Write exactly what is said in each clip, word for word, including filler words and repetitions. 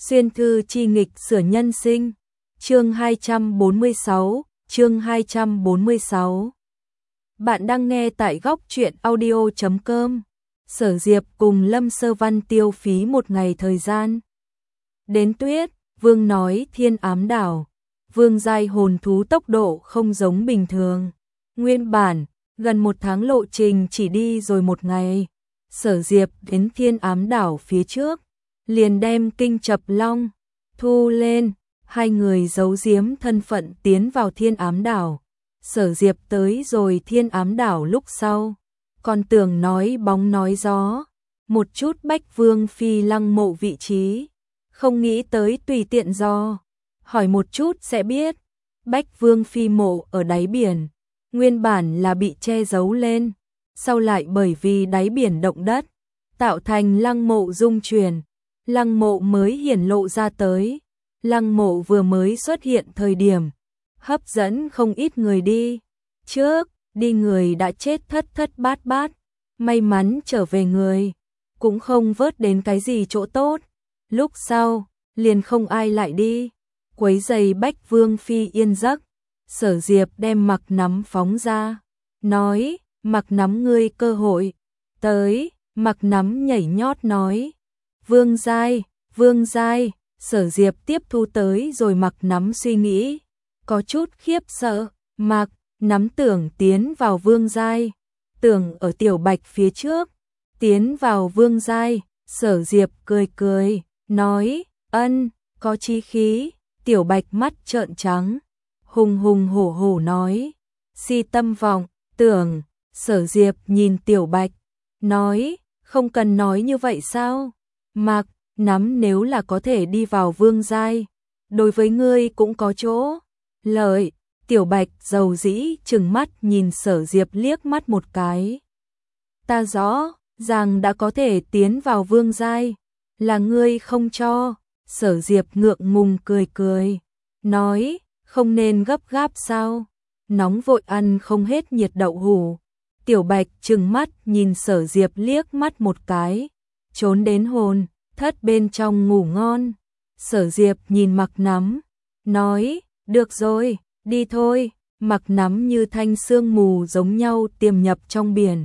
Xuyên thư chi nghịch sửa nhân sinh. Chương hai trăm bốn mươi sáu, chương hai trăm bốn mươi sáu. Bạn đang nghe tại góc truyện audio chấm com. Sở Diệp cùng Lâm Sơ Văn tiêu phí một ngày thời gian. Đến Tuyết, Vương nói Thiên Ám Đảo, Vương giai hồn thú tốc độ không giống bình thường. Nguyên bản, gần một tháng lộ trình chỉ đi rồi một ngày. Sở Diệp đến Thiên Ám Đảo phía trước, liền đem kinh chập long thu lên, hai người giấu giếm thân phận tiến vào Thiên Ám Đảo. Sở Diệp tới rồi Thiên Ám Đảo lúc sau, còn tưởng nói bóng nói gió, một chút Bách Vương Phi lăng mộ vị trí, không nghĩ tới tùy tiện do, hỏi một chút sẽ biết, Bách Vương Phi mộ ở đáy biển, nguyên bản là bị che giấu lên, sau lại bởi vì đáy biển động đất, tạo thành lăng mộ rung chuyển, lăng mộ mới hiển lộ ra tới. Lăng mộ vừa mới xuất hiện thời điểm, hấp dẫn không ít người đi. Trước, đi người đã chết thất thất bát bát, may mắn trở về người, cũng không vớt đến cái gì chỗ tốt. Lúc sau, liền không ai lại đi, quấy giày Bách Vương Phi yên giấc. Sở Diệp đem Mặc Nắm phóng ra, nói, Mặc Nắm ngươi cơ hội. Tới, Mặc Nắm nhảy nhót nói, Vương giai, Vương giai. Sở Diệp tiếp thu tới rồi Mặc Nắm suy nghĩ, có chút khiếp sợ. Mặc Nắm tưởng tiến vào Vương giai, tưởng ở Tiểu Bạch phía trước, tiến vào Vương giai. Sở Diệp cười cười, nói, ân, có chí khí. Tiểu Bạch mắt trợn trắng, hùng hùng hổ hổ nói, si tâm vọng tưởng. Sở Diệp nhìn Tiểu Bạch, nói, không cần nói như vậy sao? Mặc Nắm nếu là có thể đi vào Vương giai, đối với ngươi cũng có chỗ lợi. Tiểu Bạch dầu dĩ trừng mắt nhìn Sở Diệp liếc mắt một cái. Ta rõ ràng đã có thể tiến vào Vương giai, là ngươi không cho. Sở Diệp ngượng ngùng cười cười, nói, không nên gấp gáp sao, nóng vội ăn không hết nhiệt đậu hủ. Tiểu Bạch trừng mắt nhìn Sở Diệp liếc mắt một cái, trốn đến hồn thất bên trong ngủ ngon. Sở Diệp nhìn Mặc Nắm, nói, được rồi, đi thôi. Mặc Nắm như thanh sương mù giống nhau tiềm nhập trong biển,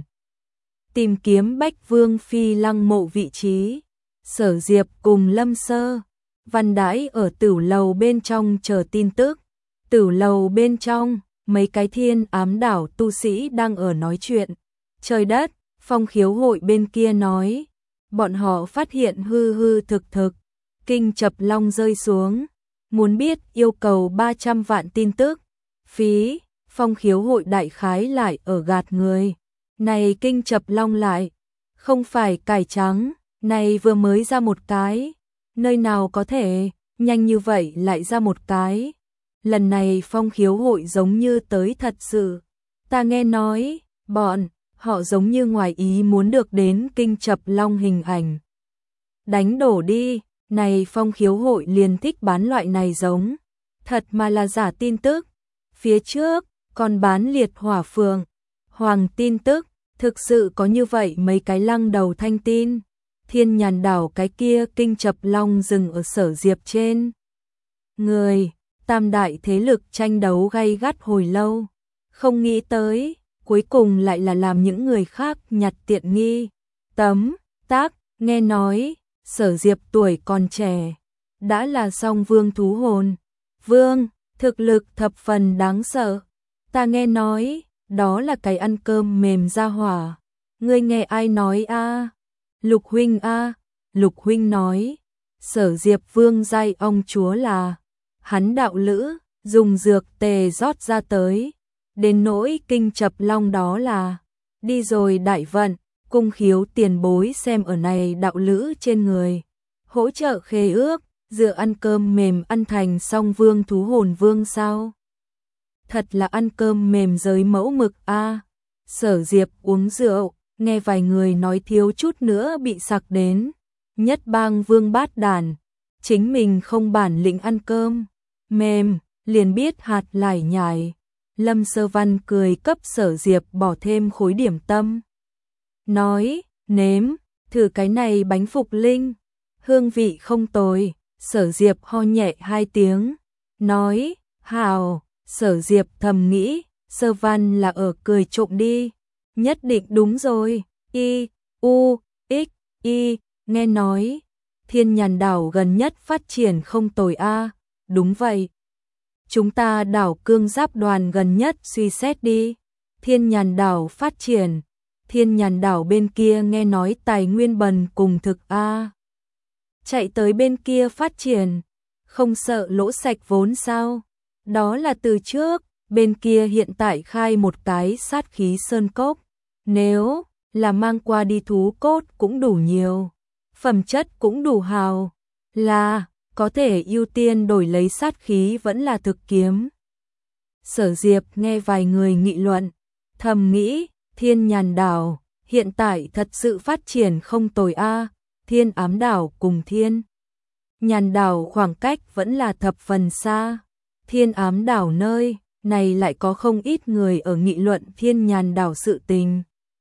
tìm kiếm Bách Vương Phi lăng mộ vị trí. Sở Diệp cùng Lâm Sơ Văn đãi ở tửu lầu bên trong chờ tin tức. Tửu lầu bên trong, mấy cái Thiên Ám Đảo tu sĩ đang ở nói chuyện. Trời đất, Phong Khiếu hội bên kia nói, bọn họ phát hiện hư hư thực thực, kinh chập long rơi xuống, muốn biết yêu cầu ba trăm vạn tin tức. Phí, Phong Khiếu hội đại khái lại ở gạt người. Này kinh chập long lại, không phải cải trắng, này vừa mới ra một cái, nơi nào có thể, nhanh như vậy lại ra một cái. Lần này Phong Khiếu hội giống như tới thật sự, ta nghe nói, bọn họ giống như ngoài ý muốn được đến kinh chập long hình ảnh. Đánh đổ đi, này Phong Khiếu hội liền thích bán loại này giống, thật mà là giả tin tức. Phía trước, còn bán liệt hỏa phượng, hoàng tin tức, thực sự có như vậy mấy cái lăng đầu thanh tin. Thiên Nhàn Đảo cái kia kinh chập long dừng ở Sở Diệp trên người, tam đại thế lực tranh đấu gay gắt hồi lâu, không nghĩ tới, cuối cùng lại là làm những người khác nhặt tiện nghi. Tấm tác, nghe nói, Sở Diệp tuổi còn trẻ, đã là song vương thú hồn. Vương, thực lực thập phần đáng sợ. Ta nghe nói, đó là cái ăn cơm mềm ra hỏa. Ngươi nghe ai nói a? Lục huynh a? Lục huynh nói, Sở Diệp Vương giai ông chúa là hắn đạo lữ, dùng dược tề rót ra tới. Đến nỗi kinh chập long đó là đi rồi đại vận. Cung Khiếu tiền bối xem ở này đạo lữ trên người, hỗ trợ khế ước, dựa ăn cơm mềm ăn thành song vương thú hồn vương sao? Thật là ăn cơm mềm giới mẫu mực a. À. Sở Diệp uống rượu, nghe vài người nói thiếu chút nữa bị sặc đến. Nhất bang vương bát đàn, chính mình không bản lĩnh ăn cơm mềm, liền biết hạt lải nhải. Lâm Sơ Văn cười cấp Sở Diệp bỏ thêm khối điểm tâm, nói, nếm, thử cái này bánh phục linh, hương vị không tồi. Sở Diệp ho nhẹ hai tiếng, nói, hào, Sở Diệp thầm nghĩ, Sơ Văn là ở cười trộm đi, nhất định đúng rồi, y, u, x, y, nghe nói, Thiên Nhàn đảo gần nhất phát triển không tồi a, đúng vậy. Chúng ta đảo Cương Giáp đoàn gần nhất suy xét đi, Thiên Nhàn đảo phát triển, Thiên Nhàn đảo bên kia nghe nói tài nguyên bần cùng thực a. Chạy tới bên kia phát triển, không sợ lỗ sạch vốn sao? Đó là từ trước, bên kia hiện tại khai một cái sát khí sơn cốc, nếu là mang qua đi thú cốt cũng đủ nhiều, phẩm chất cũng đủ hào, là có thể ưu tiên đổi lấy sát khí vẫn là thực kiếm. Sở Diệp nghe vài người nghị luận, thầm nghĩ, Thiên Nhàn đảo hiện tại thật sự phát triển không tồi a, Thiên Ám đảo cùng Thiên Nhàn đảo khoảng cách vẫn là thập phần xa. Thiên Ám đảo nơi này lại có không ít người ở nghị luận Thiên Nhàn đảo sự tình.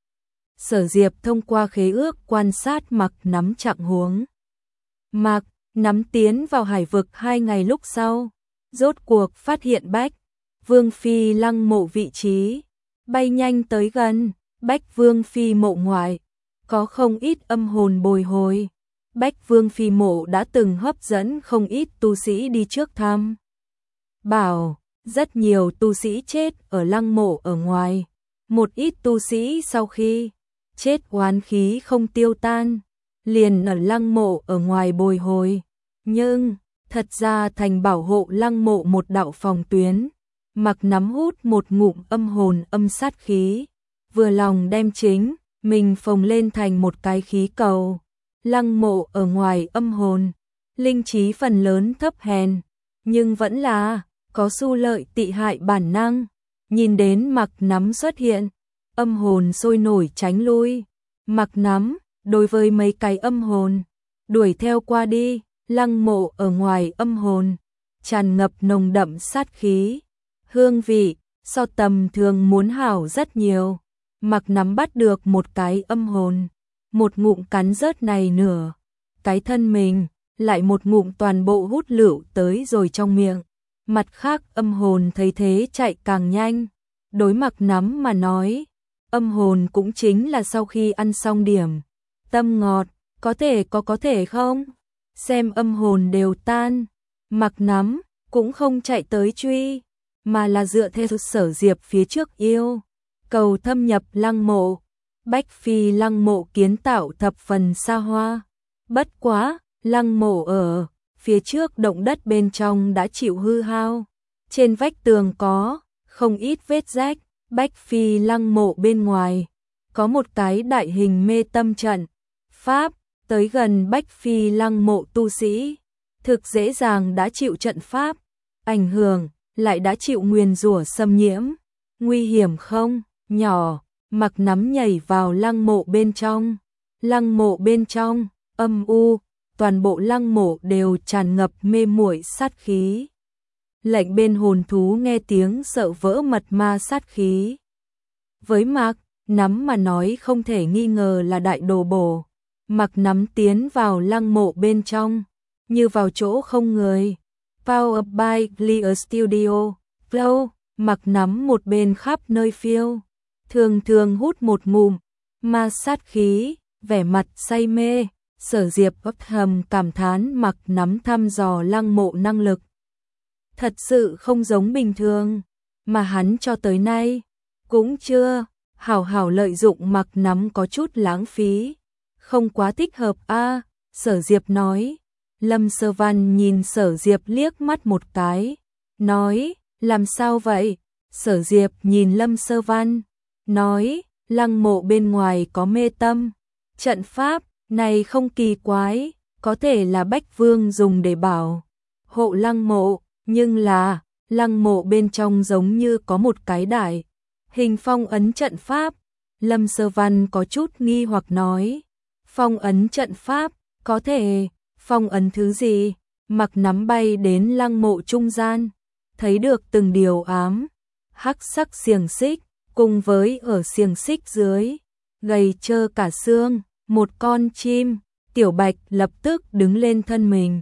Sở Diệp thông qua khế ước quan sát Mạc Nắm trạng huống. Mạc Nắm tiến vào hải vực hai ngày lúc sau, rốt cuộc phát hiện Bách Vương Phi lăng mộ vị trí, bay nhanh tới gần, Bách Vương Phi mộ ngoại, có không ít âm hồn bồi hồi. Bách Vương Phi mộ đã từng hấp dẫn không ít tu sĩ đi trước thăm. Bảo, rất nhiều tu sĩ chết ở lăng mộ ở ngoài, một ít tu sĩ sau khi chết oán khí không tiêu tan, liền ở lăng mộ ở ngoài bồi hồi, nhưng thật ra thành bảo hộ lăng mộ một đạo phòng tuyến. Mạc Nắm hút một ngụm âm hồn âm sát khí, vừa lòng đem chính mình phồng lên thành một cái khí cầu. Lăng mộ ở ngoài âm hồn, linh trí phần lớn thấp hèn, nhưng vẫn là có xu lợi tị hại bản năng. Nhìn đến Mạc Nắm xuất hiện, âm hồn sôi nổi tránh lui. Mạc Nắm đối với mấy cái âm hồn đuổi theo qua đi, lăng mộ ở ngoài âm hồn tràn ngập nồng đậm sát khí, hương vị so tầm thường muốn hảo rất nhiều. Mạc Nắm bắt được một cái âm hồn, một ngụm cắn rớt này nửa cái thân mình, lại một ngụm toàn bộ hút lựu tới rồi trong miệng. Mặt khác âm hồn thấy thế chạy càng nhanh. Đối Mạc Nắm mà nói, âm hồn cũng chính là sau khi ăn xong điểm tâm ngọt, có thể có có thể không? Xem âm hồn đều tan, Mạc Nắm cũng không chạy tới truy, mà là dựa theo Sở Diệp phía trước yêu cầu thâm nhập lăng mộ. Bách Phi lăng mộ kiến tạo thập phần xa hoa, bất quá, lăng mộ ở phía trước động đất bên trong đã chịu hư hao, trên vách tường có không ít vết rách. Bách Phi lăng mộ bên ngoài có một cái đại hình mê tâm trận pháp, tới gần Bách Phi lăng mộ tu sĩ thực dễ dàng đã chịu trận pháp ảnh hưởng, lại đã chịu nguyền rủa xâm nhiễm. Nguy hiểm không? Nhỏ. Mạc Nắm nhảy vào lăng mộ bên trong. Lăng mộ bên trong âm u, toàn bộ lăng mộ đều tràn ngập mê muội sát khí. Lệnh bên hồn thú nghe tiếng sợ vỡ mật ma sát khí. Với Mạc Nắm mà nói không thể nghi ngờ là đại đồ bổ. Mạc Nắm tiến vào lăng mộ bên trong, như vào chỗ không người. Power by Clear Studio. Flow, Mạc Nắm một bên khắp nơi phiêu, thường thường hút một ngụm ma sát khí, vẻ mặt say mê. Sở Diệp ấp hầm cảm thán Mạc Nắm thăm dò lăng mộ năng lực thật sự không giống bình thường, mà hắn cho tới nay cũng chưa hảo hảo lợi dụng. Mạc Nắm có chút lãng phí, không quá thích hợp a. Sở Diệp nói. Lâm Sơ Văn nhìn Sở Diệp liếc mắt một cái, nói, làm sao vậy? Sở Diệp nhìn Lâm Sơ Văn, nói, lăng mộ bên ngoài có mê tâm trận pháp, này không kỳ quái, có thể là Bách Vương dùng để bảo hộ lăng mộ, nhưng là lăng mộ bên trong giống như có một cái đại hình phong ấn trận pháp. Lâm Sơ Văn có chút nghi hoặc nói, phong ấn trận pháp, có thể phong ấn thứ gì? Mạc Nắm bay đến lăng mộ trung gian, thấy được từng điều ám hắc sắc xiềng xích, cùng với ở xiềng xích dưới gầy trơ cả xương một con chim. Tiểu Bạch lập tức đứng lên thân mình,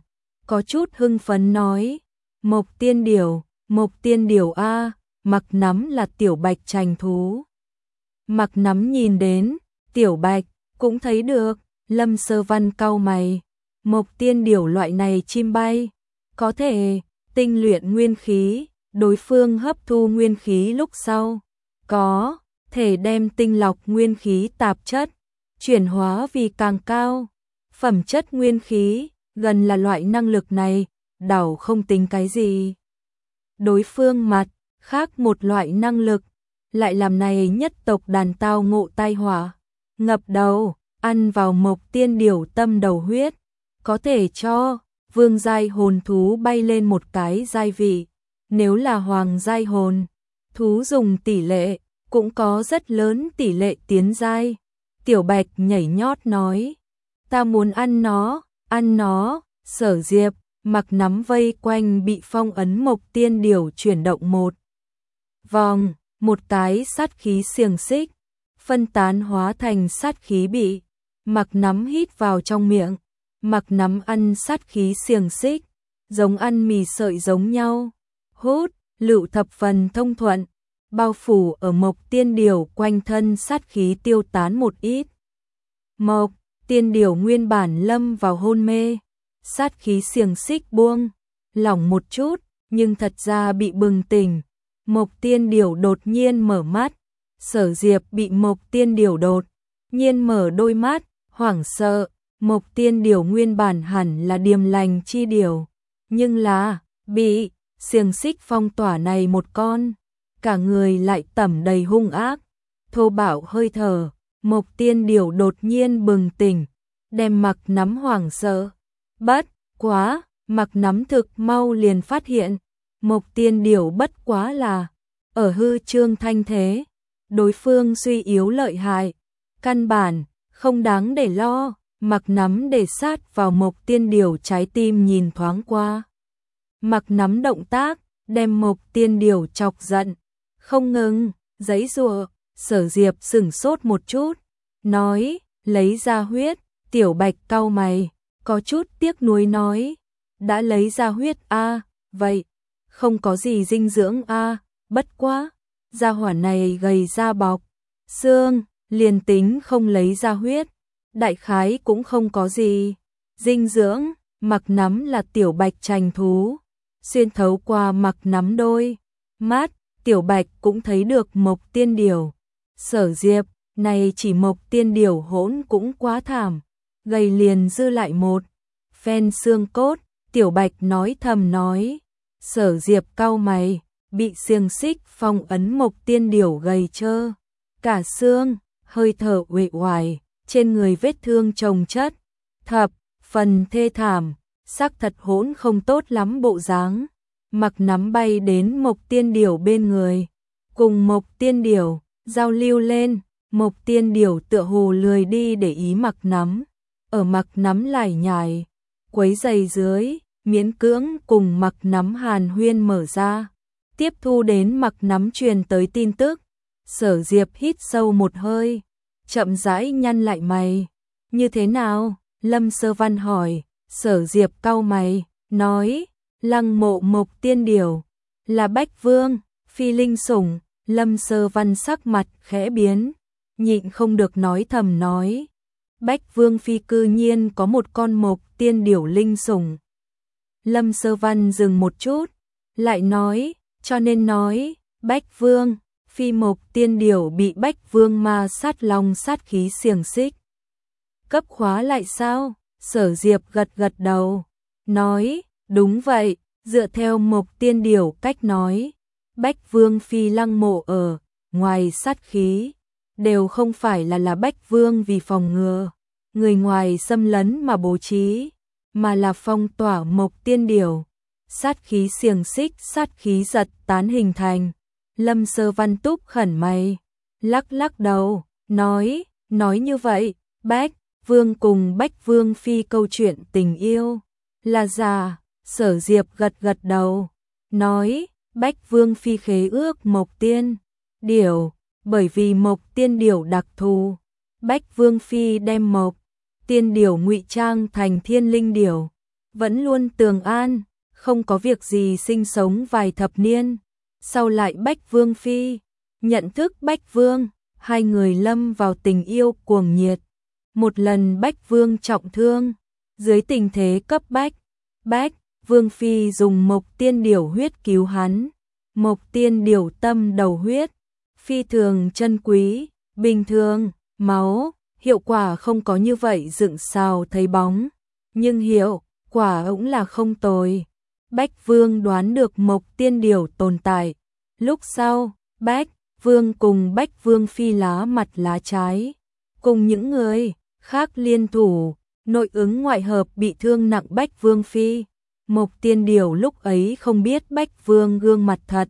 có chút hưng phấn nói, Mộc Tiên Điểu, Mộc Tiên Điểu a, Mặc Nắm là tiểu bạch trành thú. Mặc Nắm nhìn đến, tiểu bạch, cũng thấy được, Lâm Sơ Văn cau mày, Mộc Tiên Điểu loại này chim bay, có thể tinh luyện nguyên khí, đối phương hấp thu nguyên khí lúc sau, có thể đem tinh lọc nguyên khí tạp chất, chuyển hóa vì càng cao, phẩm chất nguyên khí, gần là loại năng lực này, đảo không tính cái gì. Đối phương mặt, khác một loại năng lực, lại làm này nhất tộc đàn tao ngộ tai họa, ngập đầu, ăn vào Mộc Tiên Điểu tâm đầu huyết, có thể cho vương giai hồn thú bay lên một cái giai vị, nếu là hoàng giai hồn thú dùng tỷ lệ, cũng có rất lớn tỷ lệ tiến giai. Tiểu Bạch nhảy nhót nói, ta muốn ăn nó, ăn nó. Sở Diệp, Mặc Nắm vây quanh bị phong ấn Mộc Tiên Điểu chuyển động một vòng, một cái sát khí xiềng xích, phân tán hóa thành sát khí bị Mặc Nắm hít vào trong miệng. Mặc Nắm ăn sát khí xiềng xích, giống ăn mì sợi giống nhau, hút, lựu thập phần thông thuận, bao phủ ở Mộc Tiên Điểu quanh thân, sát khí tiêu tán một ít. Mộc Tiên Điểu nguyên bản lâm vào hôn mê, sát khí xiềng xích buông lỏng một chút, nhưng thật ra bị bừng tỉnh. Mộc Tiên Điểu đột nhiên mở mắt, Sở Diệp bị Mộc Tiên Điểu đột nhiên mở đôi mắt, hoảng sợ. Mộc Tiên Điểu nguyên bản hẳn là điềm lành chi điểu, nhưng là bị xiềng xích phong tỏa này một con, cả người lại tẩm đầy hung ác, thô bạo hơi thở. Mộc Tiên Điểu đột nhiên bừng tỉnh, đem Mặc Nắm hoảng sợ. Bất quá, Mặc Nắm thực mau liền phát hiện, Mộc Tiên Điểu bất quá là ở hư trương thanh thế, đối phương suy yếu lợi hại, căn bản không đáng để lo. Mặc Nắm để sát vào Mộc Tiên Điểu trái tim nhìn thoáng qua. Mặc Nắm động tác, đem Mộc Tiên Điểu chọc giận, không ngừng giãy giụa. Sở Diệp sửng sốt một chút, nói, lấy ra huyết. Tiểu Bạch cau mày, có chút tiếc nuối nói, đã lấy ra huyết a, à, vậy không có gì dinh dưỡng a, à, bất quá, gia hỏa này gầy da bọc xương, liền tính không lấy ra huyết, đại khái cũng không có gì dinh dưỡng. Mặc Nắm là tiểu bạch trành thú, xuyên thấu qua Mặc Nắm đôi mắt, Tiểu Bạch cũng thấy được Mộc Tiên Điểu. Sở Diệp, này chỉ Mộc Tiên Điểu hỗn cũng quá thảm, gầy liền dư lại một phen xương cốt. Tiểu Bạch nói thầm nói, Sở Diệp cau mày, bị xiềng xích phong ấn Mộc Tiên Điểu gầy trơ cả xương, hơi thở uể oải, trên người vết thương chồng chất, thập phần thê thảm, sắc thật hỗn không tốt lắm bộ dáng. Mặc Nắm bay đến Mộc Tiên Điểu bên người, cùng Mộc Tiên Điểu giao lưu lên. Mộc Tiên Điểu tựa hồ lười đi để ý Mặc Nắm, ở Mặc Nắm lải nhải quấy giày dưới, miễn cưỡng cùng Mặc Nắm hàn huyên mở ra, tiếp thu đến Mặc Nắm truyền tới tin tức. Sở Diệp hít sâu một hơi, chậm rãi nhăn lại mày. Như thế nào? Lâm Sơ Văn hỏi. Sở Diệp cau mày, nói, lăng mộ Mộc Tiên Điểu là Bách Vương phi linh sủng. Lâm Sơ Văn sắc mặt khẽ biến, nhịn không được nói thầm nói, Bách Vương phi cư nhiên có một con Mộc Tiên Điểu linh sủng. Lâm Sơ Văn dừng một chút, lại nói, cho nên nói, Bách Vương phi Mộc Tiên Điểu bị Bách Vương ma sát long sát khí xiềng xích cấp khóa lại sao? Sở Diệp gật gật đầu, nói, đúng vậy, dựa theo Mộc Tiên Điểu cách nói, Bách Vương phi lăng mộ ở ngoài sát khí, đều không phải là là Bách Vương vì phòng ngừa người ngoài xâm lấn mà bố trí, mà là phong tỏa Mộc Tiên Điểu, sát khí xiềng xích, sát khí giật tán hình thành. Lâm Sơ Văn túc khẩn mày, lắc lắc đầu, nói, nói như vậy, Bách Vương cùng Bách Vương phi câu chuyện tình yêu là giả. Sở Diệp gật gật đầu, nói, Bách Vương phi khế ước Mộc Tiên Điểu, bởi vì Mộc Tiên Điểu đặc thù, Bách Vương phi đem Mộc Tiên Điểu ngụy trang thành Thiên Linh Điểu, vẫn luôn tường an, không có việc gì sinh sống vài thập niên. Sau lại Bách Vương Phi nhận thức Bách Vương, hai người lâm vào tình yêu cuồng nhiệt. Một lần Bách Vương trọng thương, dưới tình thế cấp bách, Bách Vương Phi dùng Mộc Tiên Điểu huyết cứu hắn. Mộc Tiên Điểu tâm đầu huyết, phi thường chân quý, bình thường, máu, hiệu quả không có như vậy dựng xào thấy bóng, nhưng hiệu quả cũng là không tồi. Bách Vương đoán được Mộc Tiên Điểu tồn tại. Lúc sau, Bách Vương cùng Bách Vương Phi lá mặt lá trái, cùng những người khác liên thủ, nội ứng ngoại hợp bị thương nặng Bách Vương Phi. Mộc Tiên Điểu lúc ấy không biết Bách Vương gương mặt thật.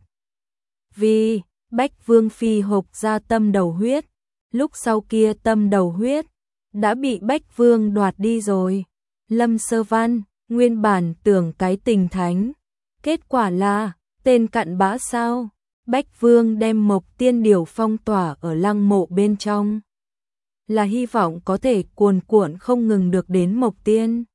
Vì Bách Vương Phi hộc ra tâm đầu huyết, lúc sau kia tâm đầu huyết đã bị Bách Vương đoạt đi rồi. Lâm Sơ Văn nguyên bản tưởng cái tình thánh, kết quả là tên cặn bã sao. Bách Vương đem Mộc Tiên Điểu phong tỏa ở lăng mộ bên trong, là hy vọng có thể cuồn cuộn không ngừng được đến Mộc Tiên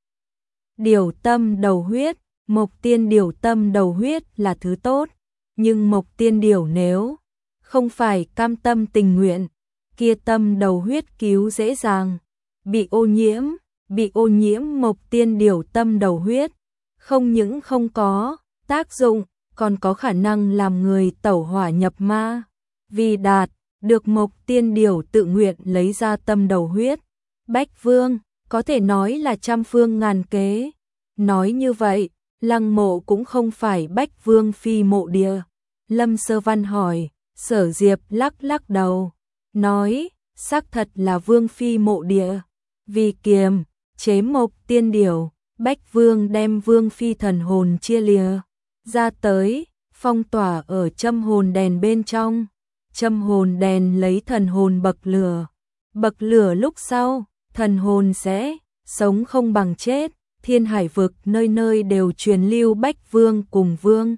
Điểu tâm đầu huyết. Mộc Tiên Điểu tâm đầu huyết là thứ tốt, nhưng Mộc Tiên Điểu nếu không phải cam tâm tình nguyện, kia tâm đầu huyết cứu dễ dàng bị ô nhiễm. Bị ô nhiễm Mộc Tiên Điểu tâm đầu huyết, không những không có tác dụng, còn có khả năng làm người tẩu hỏa nhập ma. Vì đạt được Mộc Tiên Điểu tự nguyện lấy ra tâm đầu huyết, Bách Vương có thể nói là trăm phương ngàn kế. Nói như vậy, lăng mộ cũng không phải Bách Vương Phi mộ địa. Lâm Sơ Văn hỏi. Sở Diệp lắc lắc đầu, nói xác thật là Vương Phi mộ địa. Vì kiềm chế Mộc Tiên Điểu, Bách Vương đem Vương Phi thần hồn chia lìa ra tới, phong tỏa ở châm hồn đèn bên trong. Châm hồn đèn lấy thần hồn bậc lửa, bậc lửa lúc sau, thần hồn sẽ sống không bằng chết. Thiên Hải vực nơi nơi đều truyền lưu Bách Vương cùng Vương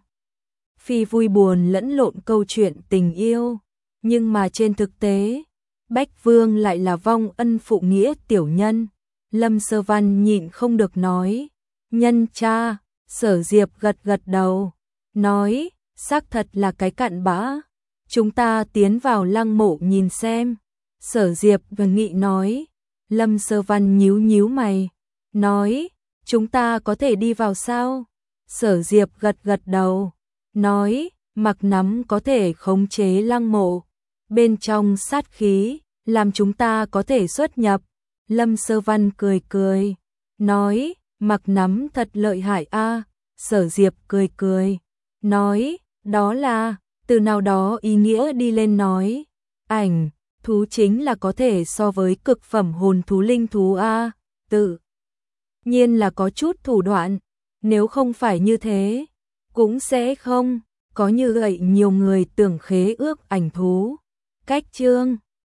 Phi vui buồn lẫn lộn câu chuyện tình yêu, nhưng mà trên thực tế, Bách Vương lại là vong ân phụ nghĩa tiểu nhân. Lâm Sơ Văn nhịn không được nói, nhân cha. Sở Diệp gật gật đầu, nói, xác thật là cái cặn bã. Chúng ta tiến vào lăng mộ nhìn xem. Sở Diệp và Nghị nói. Lâm Sơ Văn nhíu nhíu mày, nói, chúng ta có thể đi vào sao? Sở Diệp gật gật đầu, nói, mặc nắm có thể khống chế lăng mộ, bên trong sát khí, làm chúng ta có thể xuất nhập. Lâm Sơ Văn cười cười, nói, mặc nắm thật lợi hại a. Sở Diệp cười cười, nói, đó là, từ nào đó ý nghĩa đi lên nói, ảnh, thú chính là có thể so với cực phẩm hồn thú linh thú a, tự nhiên là có chút thủ đoạn, nếu không phải như thế, cũng sẽ không có như vậy nhiều người tưởng khế ước ảnh thú. Cách chương